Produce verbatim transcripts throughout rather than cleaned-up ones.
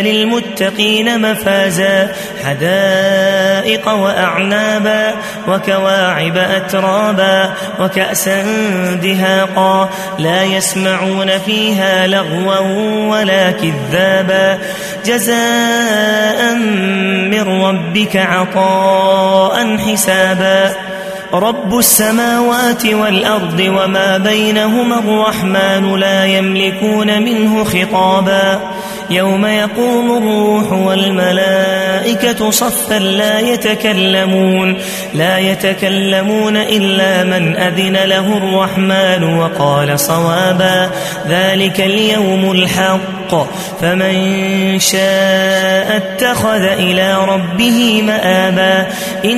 للمتقين مفازا حدائق وأعنابا وكواعب أترابا وكأسا دهاقا لا يسمعون فيها لغوا ولا كذابا جزاء من ربك عطاء حسابا رب السماوات والأرض وما بينهما الرحمن لا يملكون منه خطابا يوم يقوم الروح والملائكة صفا لا يتكلمون لا يتكلمون إلا من أذن له الرحمن وقال صوابا ذلك اليوم الحق فمن شاء اتخذ إلى ربه مآبا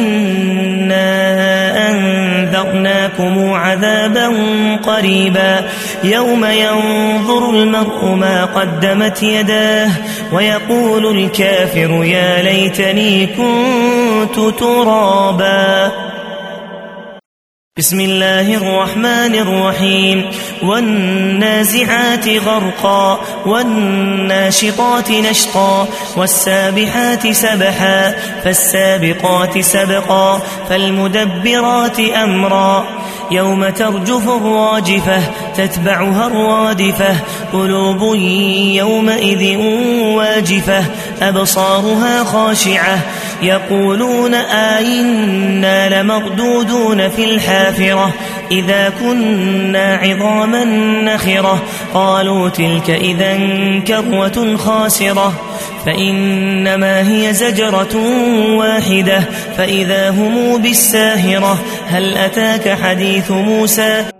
إنا أنذرناكم عذابا قريبا يوم ينظر المرء ما قدمت يداه ويقول الكافر يا ليتني كنت ترابا بسم الله الرحمن الرحيم والنازعات غرقا والناشطات نشطا والسابحات سبحا فالسابقات سبقا فالمدبرات أمرا يوم ترجف الراجفة تتبعها الرادفة قلوب يومئذ واجفة أبصارها خاشعة يقولون آئنا لمردودون في الحافرة إذا كنا عظاما نخرة قالوا تلك إذا كرة خاسرة فإنما هي زجرة واحدة فإذا هم بالساهرة هل أتاك حديث موسى